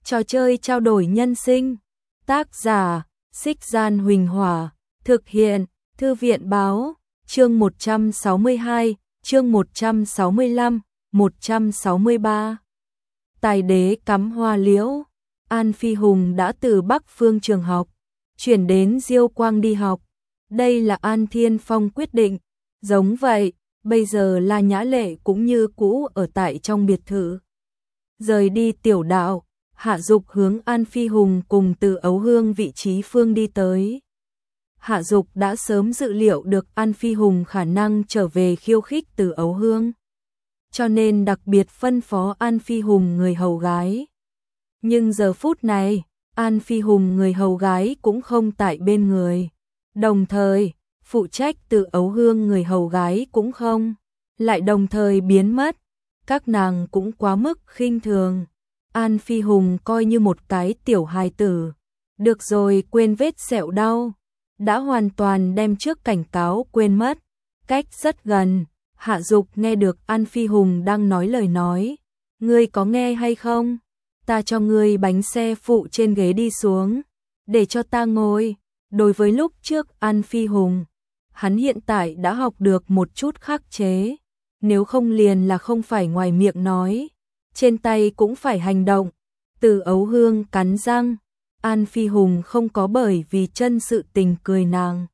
Trò chơi trao đổi nhân sinh. Tác giả, Xích Gian Huỳnh Hỏa. Thực hiện, Thư viện Báo. Chương 162, chương 165, 163. Tài đế cắm hoa liễu. An Phi Hùng đã từ Bắc Phương trường học, chuyển đến Diêu Quang đi học. Đây là An Thiên Phong quyết định. Giống vậy, bây giờ La Nhã Lệ cũng như cũ ở tại trong biệt thự. Rời đi tiểu đạo, Hạ Dục hướng An Phi Hùng cùng Từ Ấu Hương vị trí phương đi tới. Hạ Dục đã sớm dự liệu được An Phi Hùng khả năng trở về khiêu khích Từ Ấu Hương, cho nên đặc biệt phân phó An Phi Hùng người hầu gái. Nhưng giờ phút này, An Phi Hùng người hầu gái cũng không tại bên người. Đồng thời, phụ trách Từ Ấu Hương người hầu gái cũng không, lại đồng thời biến mất. Các nàng cũng quá mức khinh thường. An Phi Hùng coi như một cái tiểu hài tử. Được rồi, quên vết sẹo đau. Đã hoàn toàn đem trước cảnh cáo quên mất. Cách rất gần, Hạ Dục nghe được An Phi Hùng đang nói lời nói. Ngươi có nghe hay không? Ta cho ngươi bánh xe phụ trên ghế đi xuống, để cho ta ngồi. Đối với lúc trước An Phi Hùng, hắn hiện tại đã học được một chút khắc chế. Nếu không liền là không phải ngoài miệng nói, trên tay cũng phải hành động. Từ Ấu Hương cắn răng, An Phi Hùng không có bởi vì chân sự tình cười nàng,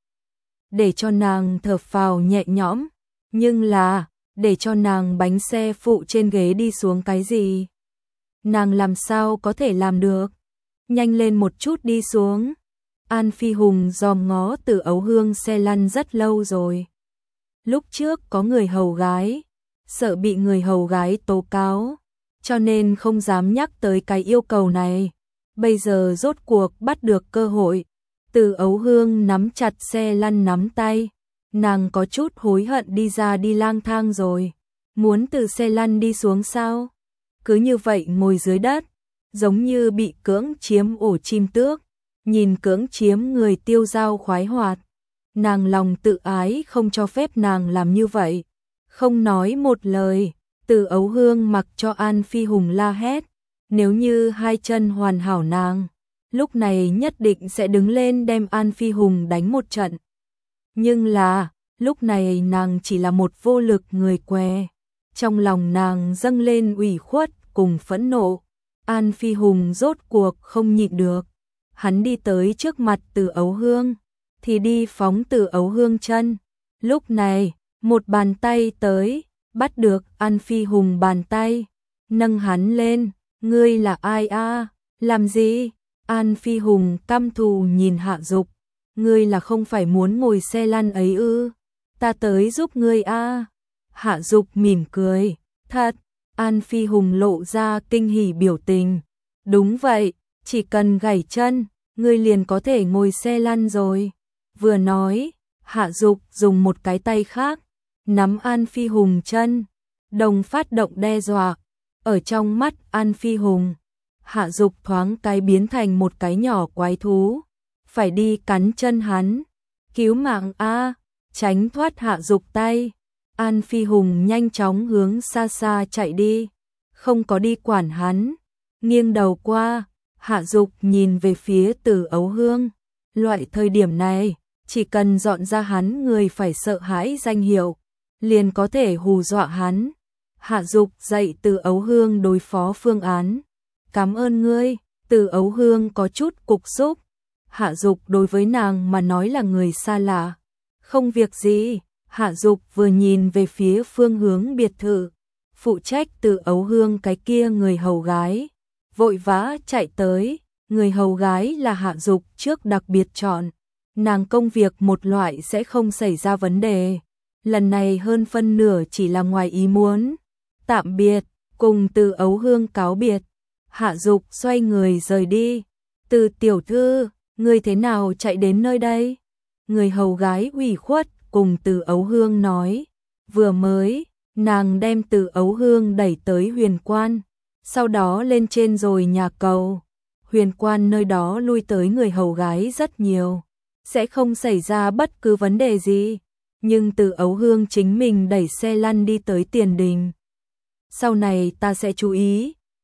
để cho nàng thở phào nhẹ nhõm, nhưng là để cho nàng bánh xe phụ trên ghế đi xuống cái gì? Nàng làm sao có thể làm được? Nhanh lên một chút đi xuống. An Phi Hùng dòm ngó Từ Ấu Hương xe lăn rất lâu rồi. Lúc trước có người hầu gái, sợ bị người hầu gái tố cáo, cho nên không dám nhắc tới cái yêu cầu này. Bây giờ rốt cuộc bắt được cơ hội. Từ Ấu Hương nắm chặt xe lăn nắm tay, nàng có chút hối hận đi ra đi lang thang rồi. Muốn từ xe lăn đi xuống sao? Cứ như vậy ngồi dưới đất, giống như bị cưỡng chiếm ổ chim tước, nhìn cưỡng chiếm người tiêu dao khoái hoạt. Nàng lòng tự ái không cho phép nàng làm như vậy. Không nói một lời, Từ Ấu Hương mặc cho An Phi Hùng la hét. Nếu như hai chân hoàn hảo nàng, lúc này nhất định sẽ đứng lên đem An Phi Hùng đánh một trận. Nhưng là, lúc này nàng chỉ là một vô lực người què. Trong lòng nàng dâng lên ủy khuất cùng phẫn nộ. An Phi Hùng rốt cuộc không nhịn được. Hắn đi tới trước mặt Từ Ấu Hương, thì đi phóng Từ Ấu Hương chân. Lúc này, một bàn tay tới, bắt được An Phi Hùng bàn tay, nâng hắn lên. Ngươi là ai a? Làm gì? An Phi Hùng căm thù nhìn Hạ Dục. Ngươi là không phải muốn ngồi xe lăn ấy ư? Ta tới giúp ngươi a. Hạ Dục mỉm cười. Thật? An Phi Hùng lộ ra kinh hỉ biểu tình. Đúng vậy, chỉ cần gảy chân, ngươi liền có thể ngồi xe lăn rồi. Vừa nói, Hạ Dục dùng một cái tay khác nắm An Phi Hùng chân, đồng phát động đe dọa. Ở trong mắt An Phi Hùng, Hạ Dục thoáng cái biến thành một cái nhỏ quái thú, phải đi cắn chân hắn. Cứu mạng a! Tránh thoát Hạ Dục tay. An Phi Hùng nhanh chóng hướng xa xa chạy đi, không có đi quản hắn. Nghiêng đầu qua, Hạ Dục nhìn về phía Từ Ấu Hương. Loại thời điểm này, chỉ cần dọn ra hắn người phải sợ hãi danh hiệu, liền có thể hù dọa hắn. Hạ Dục dạy Từ Ấu Hương đối phó phương án. Cảm ơn ngươi. Từ Ấu Hương có chút cục xúc. Hạ Dục đối với nàng mà nói là người xa lạ. Không việc gì. Hạ Dục vừa nhìn về phía phương hướng biệt thự, phụ trách Từ Ấu Hương cái kia người hầu gái vội vã chạy tới. Người hầu gái là Hạ Dục trước đặc biệt chọn, nàng công việc một loại sẽ không xảy ra vấn đề. Lần này hơn phân nửa chỉ là ngoài ý muốn. Tạm biệt, cùng Từ Ấu Hương cáo biệt, Hạ Dục xoay người rời đi. Từ tiểu thư, ngươi thế nào chạy đến nơi đây? Người hầu gái ủy khuất cùng Từ Ấu Hương nói. Vừa mới, nàng đem Từ Ấu Hương đẩy tới huyền quan, sau đó lên trên rồi nhà cầu. Huyền quan nơi đó lui tới người hầu gái rất nhiều, sẽ không xảy ra bất cứ vấn đề gì. Nhưng Từ Ấu Hương chính mình đẩy xe lăn đi tới tiền đình. Sau này ta sẽ chú ý,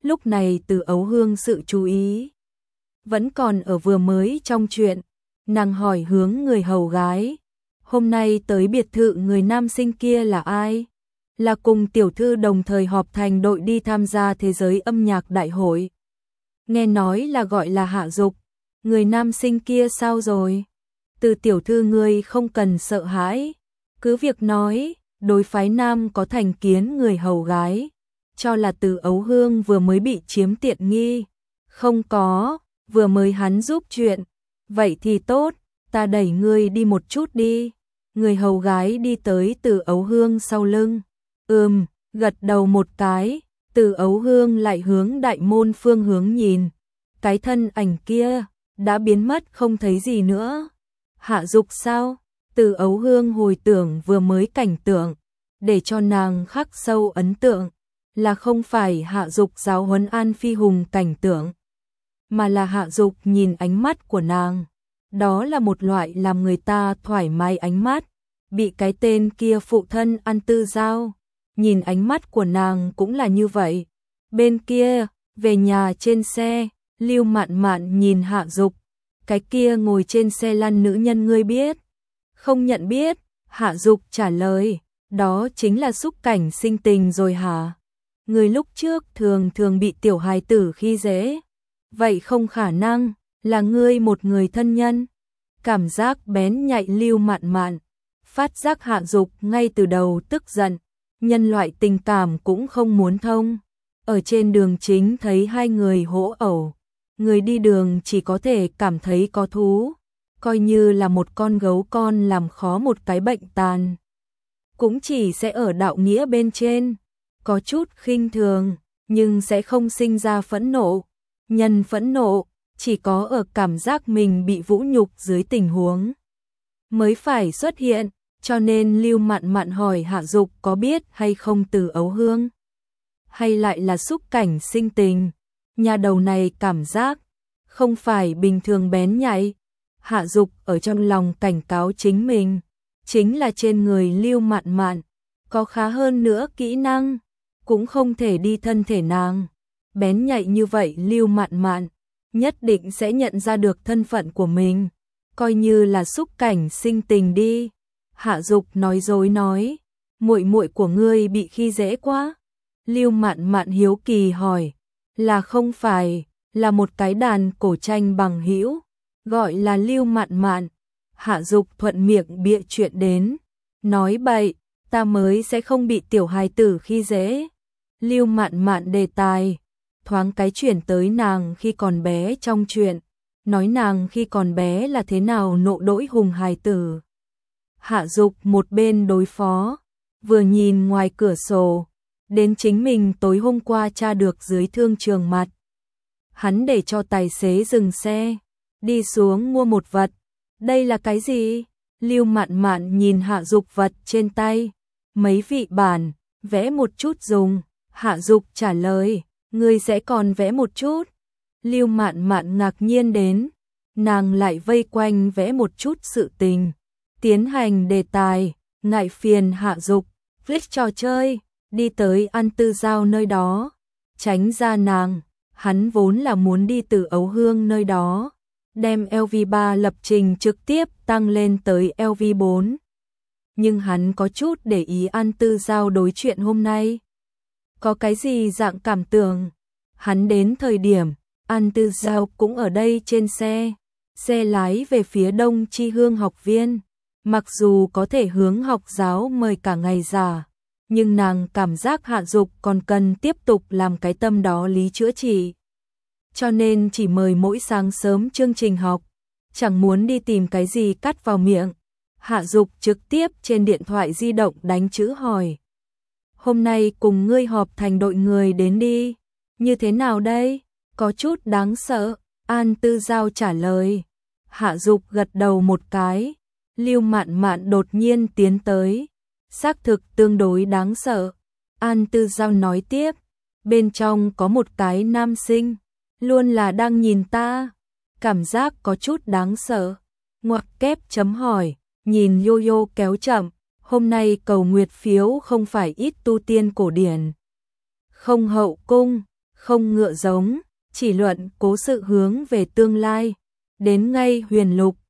Lúc này Từ Ấu Hương sự chú ý vẫn còn ở vừa mới trong chuyện, nàng hỏi hướng người hầu gái, hôm nay tới biệt thự người nam sinh kia là ai? Là cùng tiểu thư đồng thời họp thành đội đi tham gia thế giới âm nhạc đại hội. Nghe nói là gọi là Hạ Dục, người nam sinh kia sao rồi? Từ tiểu thư ngươi không cần sợ hãi, cứ việc nói, đối phái nam có thành kiến người hầu gái, cho là Từ Ấu Hương vừa mới bị chiếm tiện nghi. Không có, vừa mới hắn giúp chuyện. Vậy thì tốt, ta đẩy ngươi đi một chút đi. Người hầu gái đi tới Từ Ấu Hương sau lưng. Gật đầu một cái, Từ Ấu Hương lại hướng đại môn phương hướng nhìn. Cái thân ảnh kia đã biến mất không thấy gì nữa. Hạ Dục sao? Từ Ấu Hương hồi tưởng vừa mới cảnh tượng, để cho nàng khắc sâu ấn tượng, là không phải Hạ Dục giáo huấn An Phi Hùng cảnh tượng, mà là Hạ Dục nhìn ánh mắt của nàng. Đó là một loại làm người ta thoải mái ánh mắt, bị cái tên kia phụ thân An Tư Giao. Nhìn ánh mắt của nàng cũng là như vậy. Bên kia, về nhà trên xe, Lưu Mạn Mạn nhìn Hạ Dục, cái kia ngồi trên xe lăn nữ nhân ngươi biết? Không nhận biết, Hạ Dục trả lời, đó chính là Xúc Cảnh Sinh Tình rồi hả? Người lúc trước thường thường bị tiểu hài tử khi dễ. Vậy không khả năng, là ngươi một người thân nhân. Cảm giác bén nhạy Lưu Mạn Mạn, phát giác Hạ Dục ngay từ đầu tức giận, nhân loại tình cảm cũng không muốn thông. Ở trên đường chính thấy hai người hỗ ẩu, người đi đường chỉ có thể cảm thấy có thú, coi như là một con gấu con làm khó một cái bệnh tàn, cũng chỉ sẽ ở đạo nghĩa bên trên có chút khinh thường, nhưng sẽ không sinh ra phẫn nộ. Nhân phẫn nộ chỉ có ở cảm giác mình bị vũ nhục dưới tình huống mới phải xuất hiện, cho nên Lưu Mạn Mạn hỏi Hạ Dục có biết hay không Từ Ấu Hương, hay lại là Xúc Cảnh Sinh Tình. Nhà đầu này cảm giác không phải bình thường bén nhạy. Hạ Dục ở trong lòng cảnh cáo chính mình, chính là trên người Lưu Mạn Mạn có khá hơn nữa kỹ năng, cũng không thể đi thân thể nàng. Bén nhạy như vậy Lưu Mạn Mạn nhất định sẽ nhận ra được thân phận của mình, coi như là Xúc Cảnh Sinh Tình đi. Hạ Dục nói dối nói, muội muội của ngươi bị khi dễ quá. Lưu Mạn Mạn hiếu kỳ hỏi, là không phải, là một cái đàn cổ tranh bằng hữu, gọi là Lưu Mạn Mạn. Hạ Dục thuận miệng bịa chuyện đến, nói bậy, ta mới sẽ không bị tiểu hài tử khi dễ. Lưu Mạn Mạn đề tài thoáng cái chuyển tới nàng khi còn bé trong chuyện, nói nàng khi còn bé là thế nào nộ đỗi hùng hài tử. Hạ Dục một bên đối phó, vừa nhìn ngoài cửa sổ, đến chính mình tối hôm qua tra được dưới thương trường mặt. Hắn để cho tài xế dừng xe, đi xuống mua một vật. Đây là cái gì? Lưu Mạn Mạn nhìn Hạ Dục vật trên tay, mấy vị bản, vẽ một chút dùng. Hạ Dục trả lời, ngươi sẽ còn vẽ một chút. Lưu Mạn Mạn ngạc nhiên đến, nàng lại vây quanh vẽ một chút sự tình, tiến hành đề tài, ngại phiền Hạ Dục, viết trò chơi, đi tới An Tư Giao nơi đó, tránh ra nàng. Hắn vốn là muốn đi Từ Ấu Hương nơi đó, đem LV3 lập trình trực tiếp tăng lên tới LV4. Nhưng hắn có chút để ý An Tư Giao đối chuyện hôm nay. Có cái gì dạng cảm tưởng? Hắn đến thời điểm, An Tư Giao cũng ở đây trên xe. Xe lái về phía Đông Chi Hương học viên. Mặc dù có thể hướng học giáo mời cả ngày giả, nhưng nàng cảm giác Hạ Dục còn cần tiếp tục làm cái tâm đó lý chữa trị. Cho nên chỉ mời mỗi sáng sớm chương trình học, chẳng muốn đi tìm cái gì cắt vào miệng. Hạ Dục trực tiếp trên điện thoại di động đánh chữ hỏi. Hôm nay cùng ngươi họp thành đội người đến đi. Như thế nào đây? Có chút đáng sợ. An Tư Giao trả lời. Hạ Dục gật đầu một cái. Lưu Mạn Mạn đột nhiên tiến tới. Xác thực tương đối đáng sợ. An Tư Giao nói tiếp. Bên trong có một cái nam sinh, luôn là đang nhìn ta. Cảm giác có chút đáng sợ. Ngoặc kép chấm hỏi. Nhìn Yo-Yo kéo chậm. Hôm nay cầu nguyệt phiếu không phải ít tu tiên cổ điển. Không hậu cung, không ngựa giống, chỉ luận cố sự hướng về tương lai. Đến ngay huyền lục,